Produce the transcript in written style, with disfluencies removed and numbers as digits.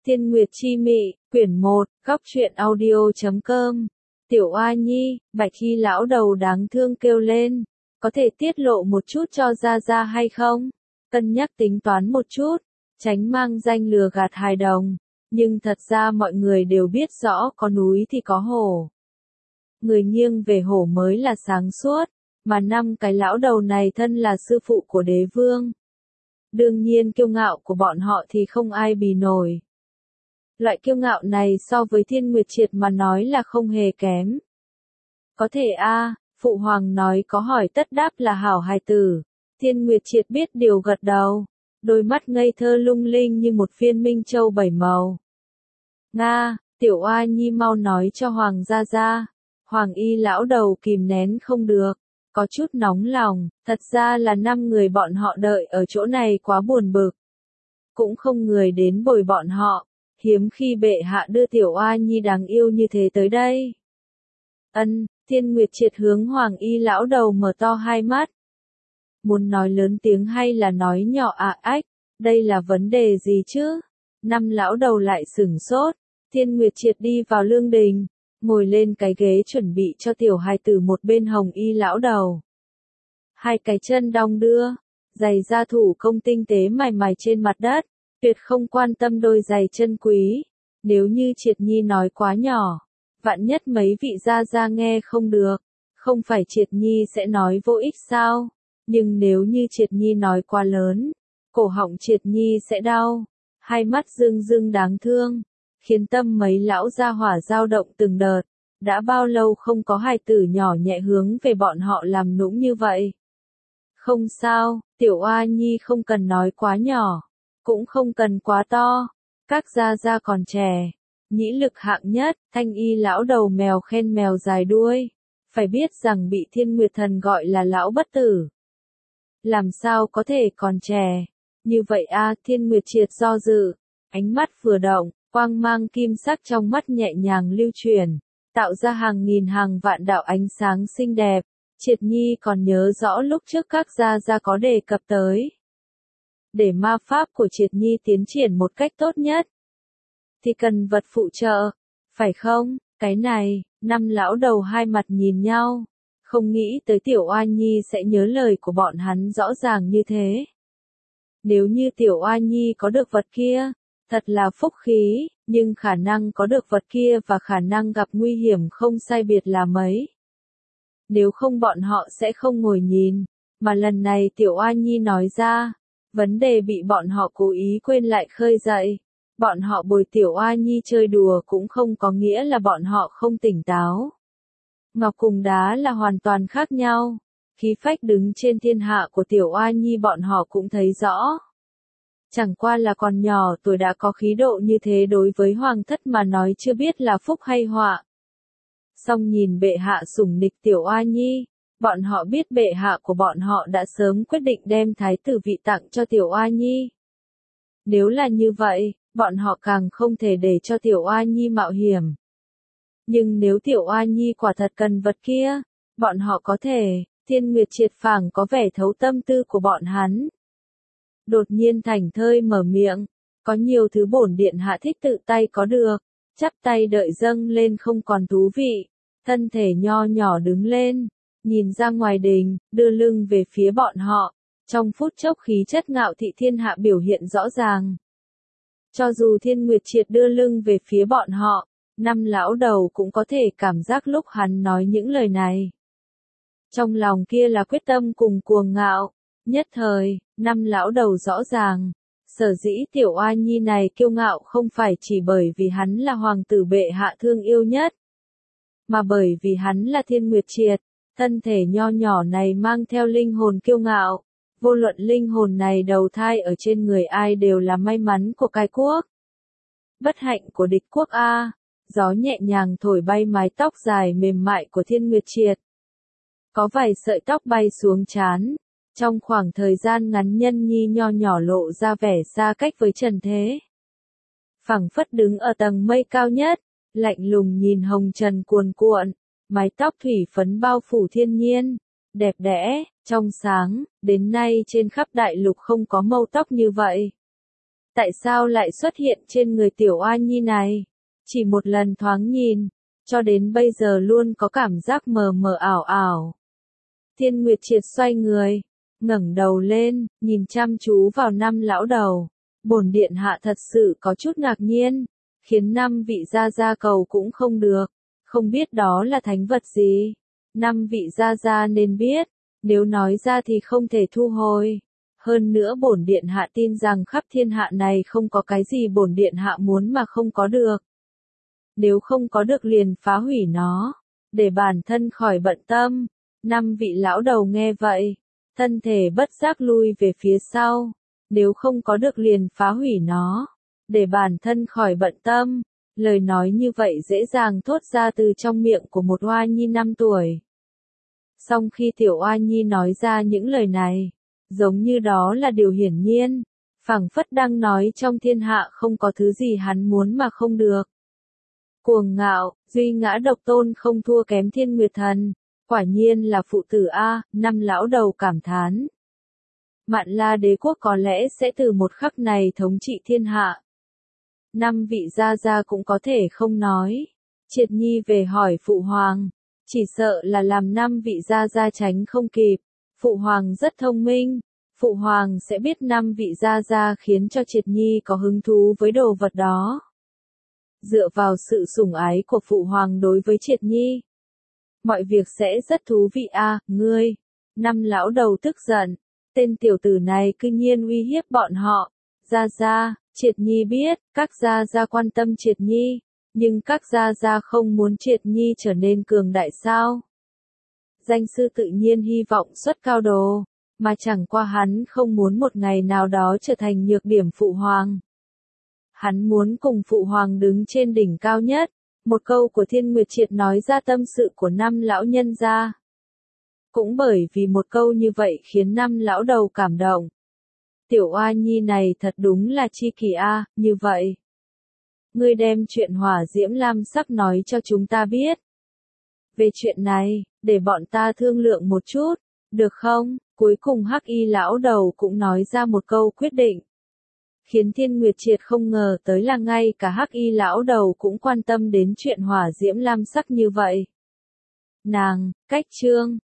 Thiên Nguyệt Chi Mị, quyển 1, góc truyện audio.com. Tiểu Oa Nhi, Bạch Hy lão đầu đáng thương kêu lên, có thể tiết lộ một chút cho Gia Gia hay không? Cân nhắc tính toán một chút, tránh mang danh lừa gạt hài đồng, nhưng thật ra mọi người đều biết rõ có núi thì có hổ. Người nghiêng về hổ mới là sáng suốt, mà năm cái lão đầu này thân là sư phụ của đế vương. Đương nhiên kiêu ngạo của bọn họ thì không ai bì nổi. Loại kiêu ngạo này so với Thiên Nguyệt Triệt mà nói là không hề kém. Có thể Phụ Hoàng nói có hỏi tất đáp là hảo hài tử. Thiên Nguyệt Triệt biết điều gật đầu, đôi mắt ngây thơ lung linh như một viên minh châu bảy màu. Nga, Tiểu Oa Nhi mau nói cho Hoàng Gia Gia. Hoàng Y lão đầu kìm nén không được, có chút nóng lòng, thật ra là 5 người bọn họ đợi ở chỗ này quá buồn bực. Cũng không người đến bồi bọn họ, hiếm khi bệ hạ đưa Tiểu Oa Nhi đáng yêu như thế tới đây. Thiên Nguyệt Triệt hướng Hoàng Y lão đầu mở to hai mắt. Muốn nói lớn tiếng hay là nói nhỏ ách, đây là vấn đề gì chứ? 5 lão đầu lại sửng sốt. Thiên Nguyệt Triệt đi vào lương đình, ngồi lên cái ghế chuẩn bị cho tiểu hài tử một bên Hồng Y lão đầu. Hai cái chân đong đưa, giày da thủ công tinh tế mài mài trên mặt đất, tuyệt không quan tâm đôi giày chân quý. Nếu như Triệt Nhi nói quá nhỏ, vạn nhất mấy vị gia gia nghe không được, không phải Triệt Nhi sẽ nói vô ích sao? Nhưng nếu như Triệt Nhi nói quá lớn, cổ họng Triệt Nhi sẽ đau. Hai mắt rưng rưng đáng thương, khiến tâm mấy lão gia hỏa dao động từng đợt. Đã bao lâu không có hài tử nhỏ nhẹ hướng về bọn họ làm nũng như vậy? Không sao, Tiểu Oa Nhi không cần nói quá nhỏ, cũng không cần quá to. Các gia gia còn trẻ, nhĩ lực hạng nhất. Thanh Y lão đầu mèo khen mèo dài đuôi. Phải biết rằng bị Thiên Nguyệt Thần gọi là lão bất tử. Làm sao có thể còn trẻ? Như vậy Thiên Nguyệt Triệt do dự, ánh mắt vừa động, quang mang kim sắc trong mắt nhẹ nhàng lưu chuyển, tạo ra hàng nghìn hàng vạn đạo ánh sáng xinh đẹp. Triệt Nhi còn nhớ rõ lúc trước các gia gia có đề cập tới. Để ma pháp của Triệt Nhi tiến triển một cách tốt nhất, thì cần vật phụ trợ, phải không? Cái này, 5 lão đầu hai mặt nhìn nhau, không nghĩ tới Tiểu Oa Nhi sẽ nhớ lời của bọn hắn rõ ràng như thế. Nếu như Tiểu Oa Nhi có được vật kia, thật là phúc khí, nhưng khả năng có được vật kia và khả năng gặp nguy hiểm không sai biệt là mấy. Nếu không bọn họ sẽ không ngồi nhìn, mà lần này Tiểu Oa Nhi nói ra, vấn đề bị bọn họ cố ý quên lại khơi dậy. Bọn họ bồi Tiểu Oa Nhi chơi đùa cũng không có nghĩa là bọn họ không tỉnh táo. Ngọc cùng đá là hoàn toàn khác nhau. Khí phách đứng trên thiên hạ của Tiểu Oa Nhi bọn họ cũng thấy rõ. Chẳng qua là còn nhỏ tuổi đã có khí độ như thế đối với hoàng thất mà nói chưa biết là phúc hay họa. Song nhìn bệ hạ sủng nịch Tiểu Oa Nhi, bọn họ biết bệ hạ của bọn họ đã sớm quyết định đem thái tử vị tặng cho Tiểu Oa Nhi. Nếu là như vậy, bọn họ càng không thể để cho Tiểu Oa Nhi mạo hiểm. Nhưng nếu Tiểu Oa Nhi quả thật cần vật kia, bọn họ có thể. Thiên Nguyệt Triệt phảng có vẻ thấu tâm tư của bọn hắn. Đột nhiên thảnh thơi mở miệng, có nhiều thứ bổn điện hạ thích tự tay có được, chắp tay đợi dâng lên không còn thú vị. Thân thể nho nhỏ đứng lên, nhìn ra ngoài đình, đưa lưng về phía bọn họ. Trong phút chốc khí chất ngạo thị thiên hạ biểu hiện rõ ràng. Cho dù Thiên Nguyệt Triệt đưa lưng về phía bọn họ, 5 lão đầu cũng có thể cảm giác lúc hắn nói những lời này. Trong lòng kia là quyết tâm cùng cuồng ngạo. Nhất thời, 5 lão đầu rõ ràng. Sở dĩ Tiểu Oa Nhi này kiêu ngạo không phải chỉ bởi vì hắn là hoàng tử bệ hạ thương yêu nhất, mà bởi vì hắn là Thiên Nguyệt Triệt. Thân thể nho nhỏ này mang theo linh hồn kiêu ngạo. Vô luận linh hồn này đầu thai ở trên người ai đều là may mắn của cái quốc. Bất hạnh của địch quốc Gió nhẹ nhàng thổi bay mái tóc dài mềm mại của Thiên Nguyệt Triệt. Có vài sợi tóc bay xuống trán. Trong khoảng thời gian ngắn nhân nhi nho nhỏ lộ ra vẻ xa cách với trần thế. Phảng phất đứng ở tầng mây cao nhất, lạnh lùng nhìn hồng trần cuồn cuộn, mái tóc thủy phấn bao phủ thiên nhiên, đẹp đẽ, trong sáng, đến nay trên khắp đại lục không có mâu tóc như vậy. Tại sao lại xuất hiện trên người tiểu oa nhi này? Chỉ một lần thoáng nhìn, cho đến bây giờ luôn có cảm giác mờ mờ ảo ảo. Thiên Nguyệt Triệt xoay người, ngẩng đầu lên, nhìn chăm chú vào năm lão đầu. Bổn điện hạ thật sự có chút ngạc nhiên, khiến năm vị gia gia cầu cũng không được, không biết đó là thánh vật gì. Năm vị gia gia nên biết, nếu nói ra thì không thể thu hồi. Hơn nữa bổn điện hạ tin rằng khắp thiên hạ này không có cái gì bổn điện hạ muốn mà không có được. Nếu không có được liền phá hủy nó, để bản thân khỏi bận tâm. Năm vị lão đầu nghe vậy, thân thể bất giác lui về phía sau. Nếu không có được liền phá hủy nó, để bản thân khỏi bận tâm. Lời nói như vậy dễ dàng thốt ra từ trong miệng của một oa nhi 5 tuổi. Song khi tiểu oa nhi nói ra những lời này, giống như đó là điều hiển nhiên, phảng phất đang nói trong thiên hạ không có thứ gì hắn muốn mà không được. Cuồng ngạo, duy ngã độc tôn không thua kém Thiên Nguyệt Thần, quả nhiên là phụ tử a, năm lão đầu cảm thán. Mạn La đế quốc có lẽ sẽ từ một khắc này thống trị thiên hạ. Năm vị gia gia cũng có thể không nói. Triệt Nhi về hỏi phụ hoàng, chỉ sợ là làm năm vị gia gia tránh không kịp. Phụ hoàng rất thông minh, phụ hoàng sẽ biết năm vị gia gia khiến cho Triệt Nhi có hứng thú với đồ vật đó. Dựa vào sự sủng ái của phụ hoàng đối với Triệt Nhi, mọi việc sẽ rất thú vị a, ngươi. Năm lão đầu tức giận, tên tiểu tử này cư nhiên uy hiếp bọn họ. Gia gia, Triệt Nhi biết, các gia gia quan tâm Triệt Nhi, nhưng các gia gia không muốn Triệt Nhi trở nên cường đại sao? Danh sư tự nhiên hy vọng xuất cao đồ, mà chẳng qua hắn không muốn một ngày nào đó trở thành nhược điểm phụ hoàng. Hắn muốn cùng phụ hoàng đứng trên đỉnh cao nhất. Một câu của Thiên Nguyệt Triệt nói ra tâm sự của năm lão nhân gia. Cũng bởi vì một câu như vậy khiến năm lão đầu cảm động. Tiểu oa nhi này thật đúng là chi kỳ a, như vậy. Ngươi đem chuyện hỏa diễm lam sắc nói cho chúng ta biết. Về chuyện này, để bọn ta thương lượng một chút, được không? Cuối cùng Hắc Y lão đầu cũng nói ra một câu quyết định. Khiến Thiên Nguyệt Triệt không ngờ tới là ngay cả Hắc Y lão đầu cũng quan tâm đến chuyện hỏa diễm lam sắc như vậy. Nàng, cách chương